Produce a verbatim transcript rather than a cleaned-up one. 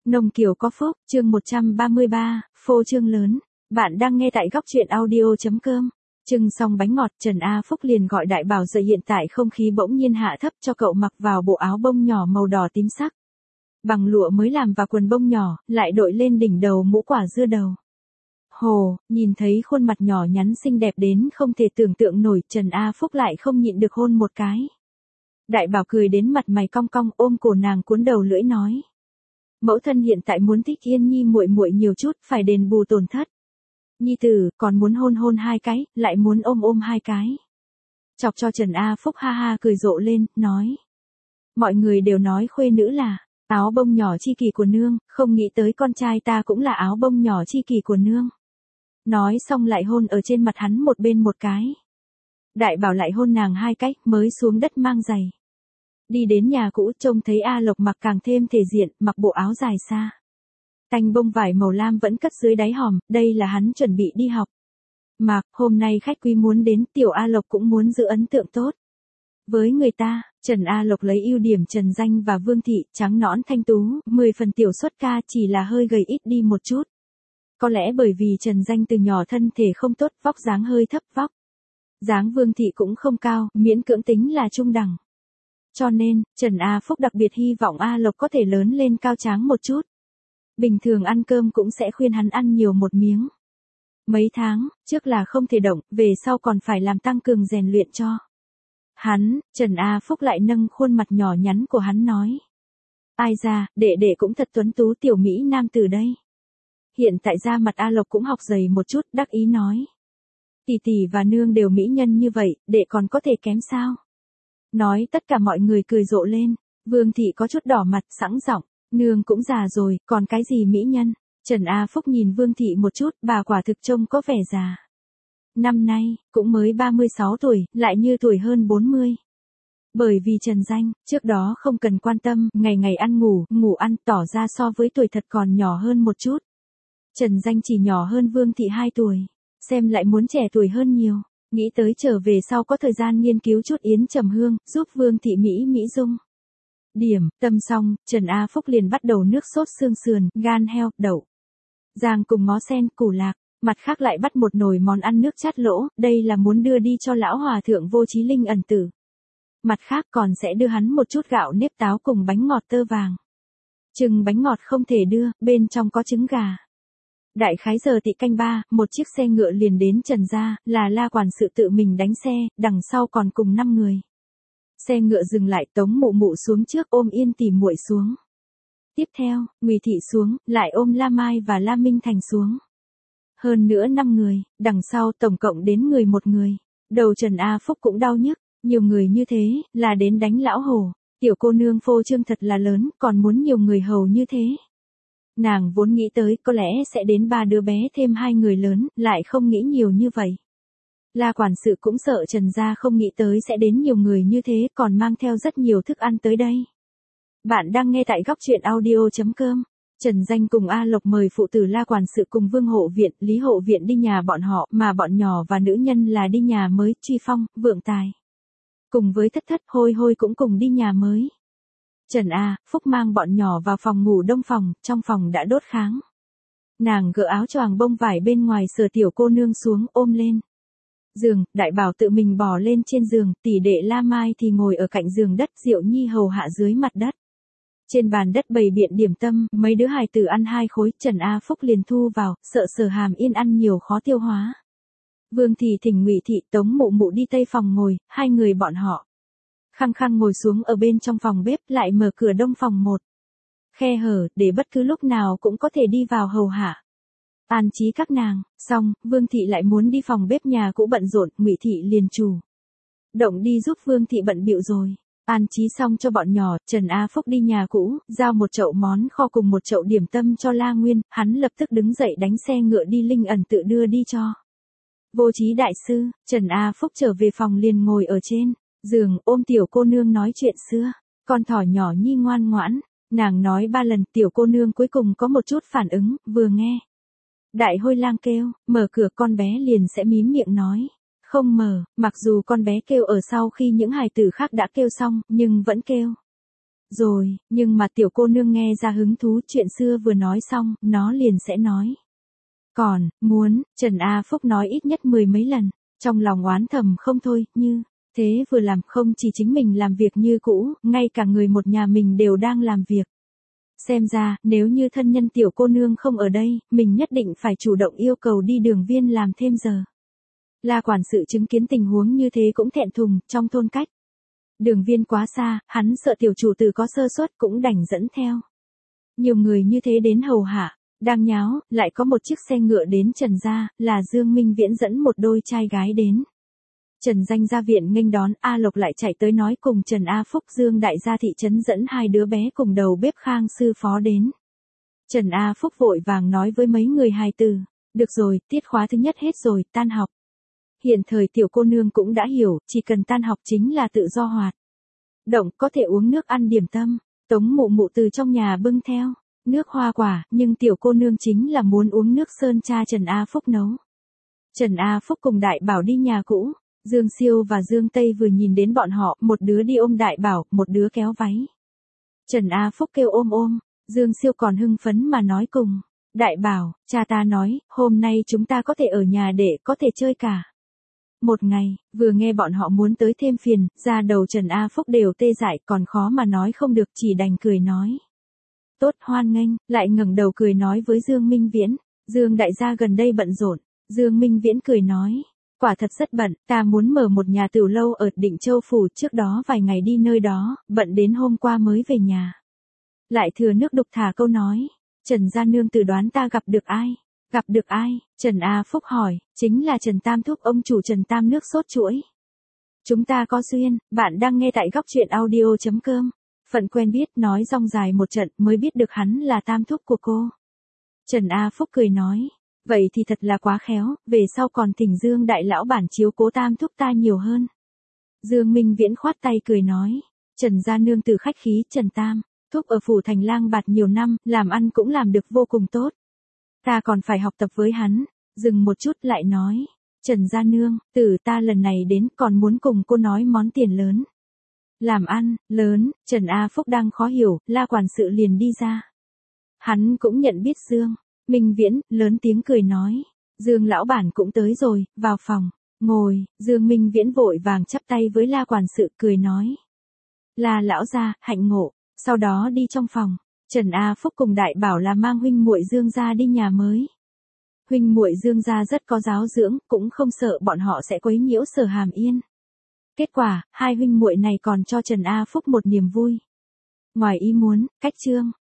Nông Kiều có phúc, chương một trăm ba mươi ba, phô trương lớn. Bạn đang nghe tại góc truyện audio.com. Trưng xong bánh ngọt, Trần A Phúc liền gọi Đại Bảo dậy, hiện tại không khí bỗng nhiên hạ thấp, cho cậu mặc vào bộ áo bông nhỏ màu đỏ tím sắc. Bằng lụa mới làm và quần bông nhỏ, lại đội lên đỉnh đầu mũ quả dưa đầu. Hồ, nhìn thấy khuôn mặt nhỏ nhắn xinh đẹp đến không thể tưởng tượng nổi, Trần A Phúc lại không nhịn được hôn một cái. Đại Bảo cười đến mặt mày cong cong, ôm cổ nàng cuốn đầu lưỡi nói: Mẫu thân hiện tại muốn thích Yên Nhi muội muội nhiều chút, phải đền bù tổn thất. Nhi tử, còn muốn hôn hôn hai cái, lại muốn ôm ôm hai cái. Chọc cho Trần A Phúc ha ha cười rộ lên, nói: Mọi người đều nói khuê nữ là áo bông nhỏ chi kỷ của nương, không nghĩ tới con trai ta cũng là áo bông nhỏ chi kỷ của nương. Nói xong lại hôn ở trên mặt hắn một bên một cái. Đại Bảo lại hôn nàng hai cách, mới xuống đất mang giày. Đi đến nhà cũ, trông thấy A Lộc mặc càng thêm thể diện, mặc bộ áo dài xa. Tanh bông vải màu lam vẫn cất dưới đáy hòm, đây là hắn chuẩn bị đi học. Mặc, hôm nay khách quý muốn đến, tiểu A Lộc cũng muốn giữ ấn tượng tốt với người ta. Trần A Lộc lấy ưu điểm Trần Danh và Vương Thị, trắng nõn thanh tú, mười phần tiểu xuất ca, chỉ là hơi gầy ít đi một chút. Có lẽ bởi vì Trần Danh từ nhỏ thân thể không tốt, vóc dáng hơi thấp vóc. Dáng Vương Thị cũng không cao, miễn cưỡng tính là trung đẳng. Cho nên, Trần A Phúc đặc biệt hy vọng A Lộc có thể lớn lên cao tráng một chút. Bình thường ăn cơm cũng sẽ khuyên hắn ăn nhiều một miếng. Mấy tháng, trước là không thể động, về sau còn phải làm tăng cường rèn luyện cho hắn. Trần A Phúc lại nâng khuôn mặt nhỏ nhắn của hắn nói: Ai ra, đệ đệ cũng thật tuấn tú tiểu mỹ nam từ đây. Hiện tại da mặt A Lộc cũng học dày một chút, đắc ý nói: Tỷ tỷ và nương đều mỹ nhân như vậy, đệ còn có thể kém sao? Nói tất cả mọi người cười rộ lên. Vương Thị có chút đỏ mặt, sẵn giọng: Nương cũng già rồi, còn cái gì mỹ nhân? Trần A Phúc nhìn Vương Thị một chút, bà quả thực trông có vẻ già. Năm nay, cũng mới ba mươi sáu tuổi, lại như tuổi hơn bốn mươi. Bởi vì Trần Danh, trước đó không cần quan tâm, ngày ngày ăn ngủ, ngủ ăn, tỏ ra so với tuổi thật còn nhỏ hơn một chút. Trần Danh chỉ nhỏ hơn Vương Thị hai tuổi, xem lại muốn trẻ tuổi hơn nhiều. Nghĩ tới trở về sau có thời gian nghiên cứu chút yến trầm hương, giúp Vương Thị Mỹ Mỹ dung. Điểm, tâm xong, Trần A Phúc liền bắt đầu nước sốt xương sườn, gan heo, đậu rang cùng ngó sen, củ lạc. Mặt khác lại bắt một nồi món ăn nước chát lỗ, đây là muốn đưa đi cho lão hòa thượng Vô Chí Linh ẩn tử. Mặt khác còn sẽ đưa hắn một chút gạo nếp táo cùng bánh ngọt tơ vàng. Chừng bánh ngọt không thể đưa, bên trong có trứng gà. Đại khái giờ tị canh ba, một chiếc xe ngựa liền đến Trần gia, là La quản sự tự mình đánh xe, đằng sau còn cùng năm người. Xe ngựa dừng lại, Tống Mụ Mụ xuống trước, ôm Yên Tỷ muội xuống. Tiếp theo, Ngụy Thị xuống, lại ôm La Mai và La Minh Thành xuống. Hơn nữa năm người, đằng sau tổng cộng đến người một người. Đầu Trần A Phúc cũng đau nhức, nhiều người như thế, là đến đánh lão hổ. Tiểu cô nương phô trương thật là lớn, còn muốn nhiều người hầu như thế. Nàng vốn nghĩ tới có lẽ sẽ đến ba đứa bé thêm hai người lớn, lại không nghĩ nhiều như vậy. La quản sự cũng sợ Trần gia không nghĩ tới sẽ đến nhiều người như thế, còn mang theo rất nhiều thức ăn tới đây. Bạn đang nghe tại góc truyện audio.com. Trần Danh cùng A Lộc mời phụ tử La quản sự cùng Vương Hộ Viện, Lý Hộ Viện đi nhà bọn họ, mà bọn nhỏ và nữ nhân là đi nhà mới, Truy Phong, Vượng Tài. Cùng với Thất Thất, Hôi Hôi cũng cùng đi nhà mới. Trần A Phúc mang bọn nhỏ vào phòng ngủ đông phòng, trong phòng đã đốt kháng. Nàng gỡ áo choàng bông vải bên ngoài sờ tiểu cô nương xuống, ôm lên giường. Đại Bảo tự mình bò lên trên giường, tỷ đệ La Mai thì ngồi ở cạnh giường đất, Diệu Nhi hầu hạ dưới mặt đất. Trên bàn đất bày biện điểm tâm, mấy đứa hài tử ăn hai khối, Trần A Phúc liền thu vào, sợ Sở Hàm Yên ăn nhiều khó tiêu hóa. Vương Thị thỉnh Ngụy Thị, Tống Mụ Mụ đi tây phòng ngồi, hai người bọn họ khăng khăng ngồi xuống ở bên trong phòng bếp, lại mở cửa đông phòng một khe hở, để bất cứ lúc nào cũng có thể đi vào hầu hạ an trí các nàng. Xong, Vương Thị lại muốn đi phòng bếp nhà cũ bận rộn, Ngụy Thị liền chủ động đi giúp Vương Thị bận bịu rồi. An trí xong cho bọn nhỏ, Trần A Phúc đi nhà cũ, giao một chậu món kho cùng một chậu điểm tâm cho La Nguyên, hắn lập tức đứng dậy đánh xe ngựa đi Linh ẩn tự đưa đi cho Vô Chí đại sư. Trần A Phúc trở về phòng liền ngồi ở trên giường, ôm tiểu cô nương nói chuyện xưa. Con thỏ nhỏ Nhi ngoan ngoãn, nàng nói ba lần, tiểu cô nương cuối cùng có một chút phản ứng, vừa nghe Đại Hôi Lang kêu, mở cửa, con bé liền sẽ mím miệng nói không mở, mặc dù con bé kêu ở sau khi những hài tử khác đã kêu xong, nhưng vẫn kêu. Rồi, nhưng mà tiểu cô nương nghe ra hứng thú, chuyện xưa vừa nói xong, nó liền sẽ nói. Còn, muốn, Trần A Phúc nói ít nhất mười mấy lần, trong lòng oán thầm không thôi, như, thế vừa làm không chỉ chính mình làm việc như cũ, ngay cả người một nhà mình đều đang làm việc. Xem ra, nếu như thân nhân tiểu cô nương không ở đây, mình nhất định phải chủ động yêu cầu đi đường viên làm thêm giờ. La quản sự chứng kiến tình huống như thế cũng thẹn thùng, trong thôn cách. Đường viên quá xa, hắn sợ tiểu chủ tử có sơ suất cũng đành dẫn theo. Nhiều người như thế đến hầu hạ, đang nháo, lại có một chiếc xe ngựa đến Trần gia, là Dương Minh Viễn dẫn một đôi trai gái đến. Trần Danh ra viện nghênh đón, A Lộc lại chạy tới nói cùng Trần A Phúc Dương đại gia thị trấn dẫn hai đứa bé cùng đầu bếp Khang sư phó đến. Trần A Phúc vội vàng nói với mấy người hài tử, được rồi, tiết khóa thứ nhất hết rồi, tan học. Hiện thời tiểu cô nương cũng đã hiểu, chỉ cần tan học chính là tự do hoạt động, có thể uống nước ăn điểm tâm. Tống mụ mụ từ trong nhà bưng theo nước hoa quả, nhưng tiểu cô nương chính là muốn uống nước sơn cha Trần A Phúc nấu. Trần A Phúc cùng Đại Bảo đi nhà cũ, Dương Siêu và Dương Tây vừa nhìn đến bọn họ, một đứa đi ôm Đại Bảo, một đứa kéo váy. Trần A Phúc kêu ôm ôm, Dương Siêu còn hưng phấn mà nói cùng. Đại Bảo, cha ta nói, hôm nay chúng ta có thể ở nhà để có thể chơi cả một ngày. Vừa nghe bọn họ muốn tới thêm phiền, ra đầu Trần A Phúc đều tê dại, còn khó mà nói không được, chỉ đành cười nói. Tốt, hoan nghênh, lại ngẩng đầu cười nói với Dương Minh Viễn. Dương đại gia gần đây bận rộn. Dương Minh Viễn cười nói. Quả thật rất bận, ta muốn mở một nhà tửu lâu ở Định Châu Phủ, trước đó vài ngày đi nơi đó, bận đến hôm qua mới về nhà. Lại thừa nước đục thả câu nói. Trần gia nương tử đoán ta gặp được ai? Gặp được ai? Trần A Phúc hỏi, chính là Trần Tam Thúc, ông chủ Trần Tam nước sốt chuỗi. Chúng ta có duyên, bạn đang nghe tại góc truyện audio chấm com. Phận quen biết nói rong dài một trận mới biết được hắn là Tam Thúc của cô. Trần A Phúc cười nói, vậy thì thật là quá khéo, về sau còn thỉnh Dương đại lão bản chiếu cố Tam Thúc ta nhiều hơn. Dương Minh Viễn khoát tay cười nói, Trần gia nương tử khách khí, Trần Tam Thúc ở phủ thành lang bạt nhiều năm, làm ăn cũng làm được vô cùng tốt. Ta còn phải học tập với hắn. Dừng một chút lại nói, Trần gia nương tử ta lần này đến còn muốn cùng cô nói món tiền lớn. Làm ăn, lớn, Trần A Phúc đang khó hiểu, La quản sự liền đi ra. Hắn cũng nhận biết Dương Minh Viễn, lớn tiếng cười nói, Dương lão bản cũng tới rồi, vào phòng, ngồi. Dương Minh Viễn vội vàng chắp tay với La quản sự cười nói. La lão gia, hạnh ngộ, sau đó đi trong phòng. Trần A Phúc cùng Đại Bảo là mang huynh muội Dương gia đi nhà mới. Huynh muội Dương gia rất có giáo dưỡng, cũng không sợ bọn họ sẽ quấy nhiễu Sở Hàm Yên. Kết quả, hai huynh muội này còn cho Trần A Phúc một niềm vui ngoài ý muốn. Cách chương